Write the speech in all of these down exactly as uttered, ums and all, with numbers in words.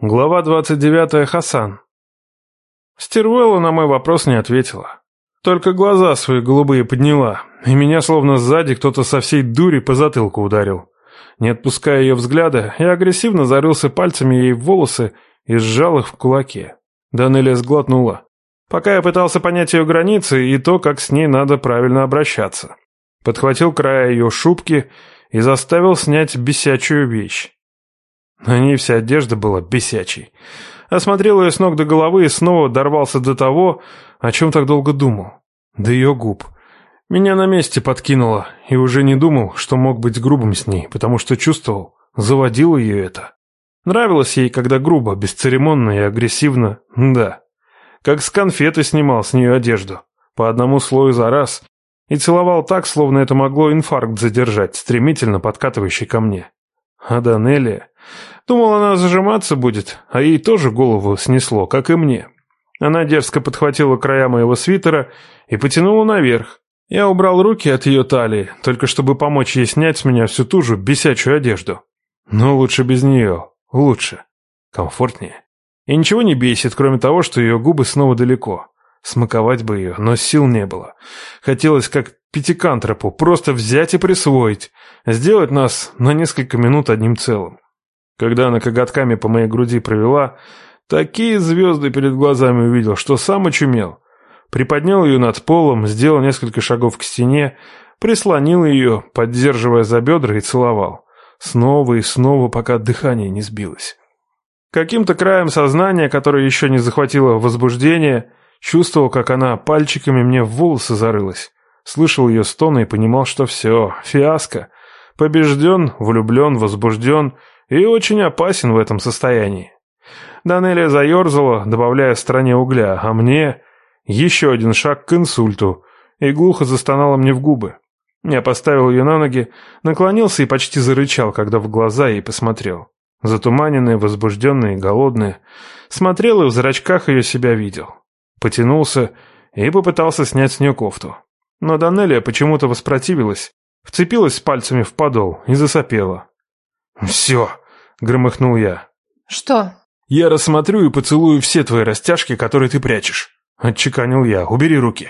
Глава двадцать девятая. Хасан. Стервелла на мой вопрос не ответила. Только глаза свои голубые подняла, и меня словно сзади кто-то со всей дури по затылку ударил. Не отпуская ее взгляда, я агрессивно зарылся пальцами ей в волосы и сжал их в кулаке. Данелия сглотнула. Пока я пытался понять ее границы и то, как с ней надо правильно обращаться. Подхватил края ее шубки и заставил снять бесячую вещь. На ней вся одежда была бесячей. Осмотрел ее с ног до головы и снова дорвался до того, о чем так долго думал. До ее губ. Меня на месте подкинуло, и уже не думал, что мог быть грубым с ней, потому что чувствовал, заводило ее это. Нравилось ей, когда грубо, бесцеремонно и агрессивно, да. Как с конфеты снимал с нее одежду, по одному слою за раз, и целовал так, словно это могло инфаркт задержать, стремительно подкатывающий ко мне. А Данелия... Думал, она зажиматься будет, а ей тоже голову снесло, как и мне. Она дерзко подхватила края моего свитера и потянула наверх. Я убрал руки от ее талии, только чтобы помочь ей снять с меня всю ту же бесячую одежду. Но лучше без нее, лучше, комфортнее. И ничего не бесит, кроме того, что ее губы снова далеко. Смаковать бы ее, но сил не было. Хотелось, как пятикантропу, просто взять и присвоить, сделать нас на несколько минут одним целым. Когда она коготками по моей груди провела, такие звезды перед глазами увидел, что сам очумел. Приподнял ее над полом, сделал несколько шагов к стене, прислонил ее, поддерживая за бедра, и целовал. Снова и снова, пока дыхание не сбилось. Каким-то краем сознания, которое еще не захватило возбуждение, чувствовал, как она пальчиками мне в волосы зарылась. Слышал ее стоны и понимал, что все, фиаско. Побежден, влюблен, возбужден и очень опасен в этом состоянии. Данелия заерзала, добавляя стране угля, а мне еще один шаг к инсульту, и глухо застонала мне в губы. Я поставил ее на ноги, наклонился и почти зарычал, когда в глаза ей посмотрел. Затуманенная, возбужденная и голодная, смотрел и в зрачках ее себя видел. Потянулся и попытался снять с нее кофту. Но Данелия почему-то воспротивилась, вцепилась пальцами в подол и засопела. «Все!» — громыхнул я. «Что?» «Я рассмотрю и поцелую все твои растяжки, которые ты прячешь», — отчеканил я. «Убери руки».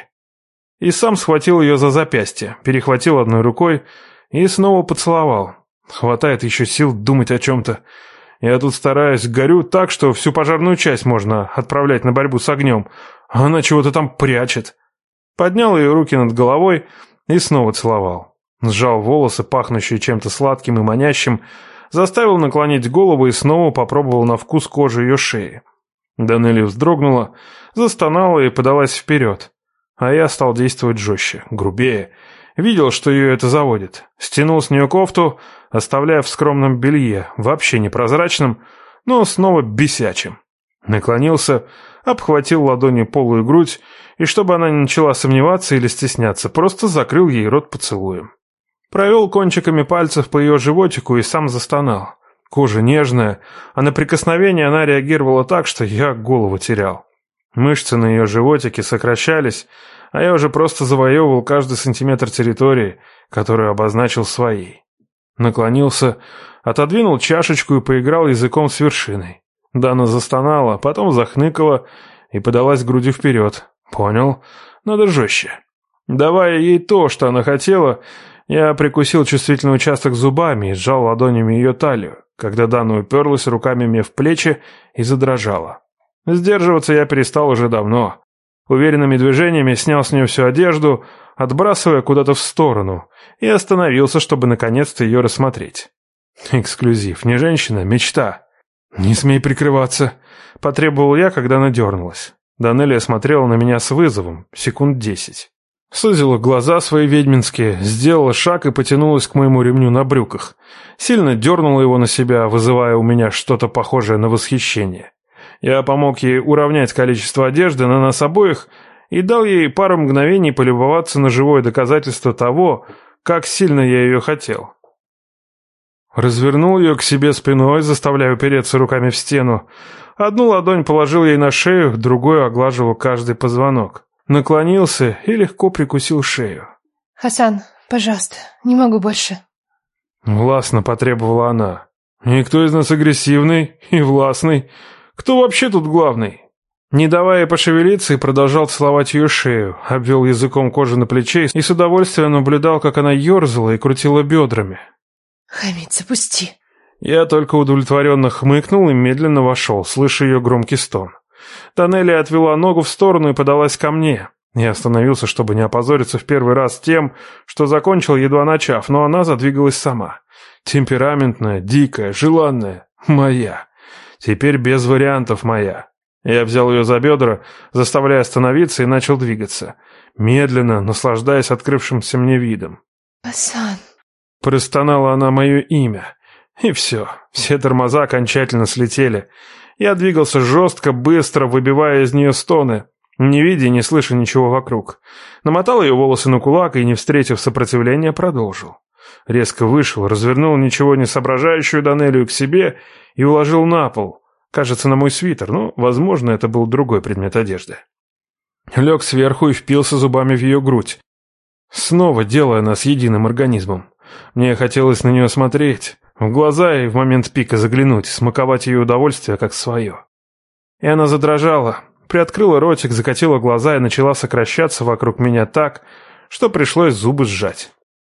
И сам схватил ее за запястье, перехватил одной рукой и снова поцеловал. Хватает еще сил думать о чем-то. Я тут стараюсь, горю так, что всю пожарную часть можно отправлять на борьбу с огнем, а она чего-то там прячет. Поднял ее руки над головой и снова целовал. Сжал волосы, пахнущие чем-то сладким и манящим, заставил наклонить голову и снова попробовал на вкус кожи ее шеи. Данелия вздрогнула, застонала и подалась вперед. А я стал действовать жестче, грубее. Видел, что ее это заводит. Стянул с нее кофту, оставляя в скромном белье, вообще непрозрачном, но снова бесячим. Наклонился, обхватил ладонью полую грудь, и чтобы она не начала сомневаться или стесняться, просто закрыл ей рот поцелуем. Провел кончиками пальцев по ее животику и сам застонал. Кожа нежная, а на прикосновение она реагировала так, что я голову терял. Мышцы на ее животике сокращались, а я уже просто завоевывал каждый сантиметр территории, которую обозначил своей. Наклонился, отодвинул чашечку и поиграл языком с вершиной. Дана застонала, потом захныкала и подалась грудью вперед. Понял, надо жестче. Давая ей то, что она хотела, я прикусил чувствительный участок зубами и сжал ладонями ее талию, когда Дана уперлась руками мне в плечи и задрожала. Сдерживаться я перестал уже давно. Уверенными движениями снял с нее всю одежду, отбрасывая куда-то в сторону, и остановился, чтобы наконец-то ее рассмотреть. Эксклюзив, не женщина, мечта. «Не смей прикрываться», — потребовал я, когда она дернулась. Данелия смотрела на меня с вызовом, секунд десять. Сузила глаза свои ведьминские, сделала шаг и потянулась к моему ремню на брюках. Сильно дернула его на себя, вызывая у меня что-то похожее на восхищение. Я помог ей уравнять количество одежды на нас обоих и дал ей пару мгновений полюбоваться на живое доказательство того, как сильно я ее хотел. Развернул ее к себе спиной, заставляя упереться руками в стену. Одну ладонь положил ей на шею, другую оглаживал каждый позвонок. Наклонился и легко прикусил шею. «Хасан, пожалуйста, не могу больше». Властно потребовала она. И кто из нас агрессивный и властный? Кто вообще тут главный?» Не давая ей пошевелиться, и продолжал целовать ее шею, обвел языком кожу на плече и с удовольствием наблюдал, как она ерзала и крутила бедрами. «Хамид, запусти!» Я только удовлетворенно хмыкнул и медленно вошел, слыша ее громкий стон. Данелия отвела ногу в сторону и подалась ко мне. Я остановился, чтобы не опозориться в первый раз тем, что закончил, едва начав, но она задвигалась сама. Темпераментная, дикая, желанная. Моя. Теперь без вариантов моя. Я взял ее за бедра, заставляя остановиться, и начал двигаться. Медленно, наслаждаясь открывшимся мне видом. «Хасан!» Простонала она мое имя. И все. Все тормоза окончательно слетели. Я двигался жестко, быстро, выбивая из нее стоны, не видя и не слыша ничего вокруг. Намотал ее волосы на кулак и, не встретив сопротивления, продолжил. Резко вышел, развернул ничего не соображающую Данелию к себе и уложил на пол. Кажется, на мой свитер, но, возможно, это был другой предмет одежды. Лег сверху и впился зубами в ее грудь, снова делая нас единым организмом. Мне хотелось на нее смотреть, в глаза и в момент пика заглянуть, смаковать ее удовольствие как свое. И она задрожала, приоткрыла ротик, закатила глаза и начала сокращаться вокруг меня так, что пришлось зубы сжать.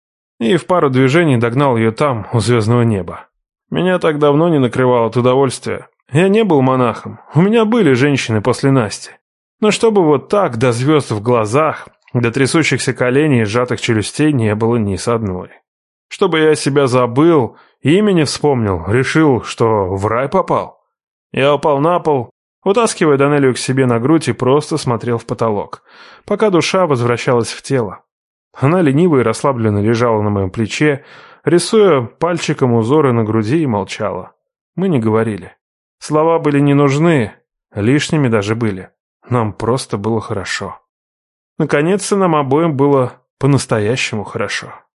И в пару движений догнал ее там, у звездного неба. Меня так давно не накрывало от удовольствия. Я не был монахом, у меня были женщины после Насти. Но чтобы вот так, до звезд в глазах, до трясущихся коленей и сжатых челюстей, не было ни с одной. Чтобы я себя забыл, имени вспомнил, решил, что в рай попал. Я упал на пол, утаскивая Данелию к себе на грудь, и просто смотрел в потолок, пока душа возвращалась в тело. Она лениво и расслабленно лежала на моем плече, рисуя пальчиком узоры на груди, и молчала. Мы не говорили. Слова были не нужны, лишними даже были. Нам просто было хорошо. Наконец-то нам обоим было по-настоящему хорошо.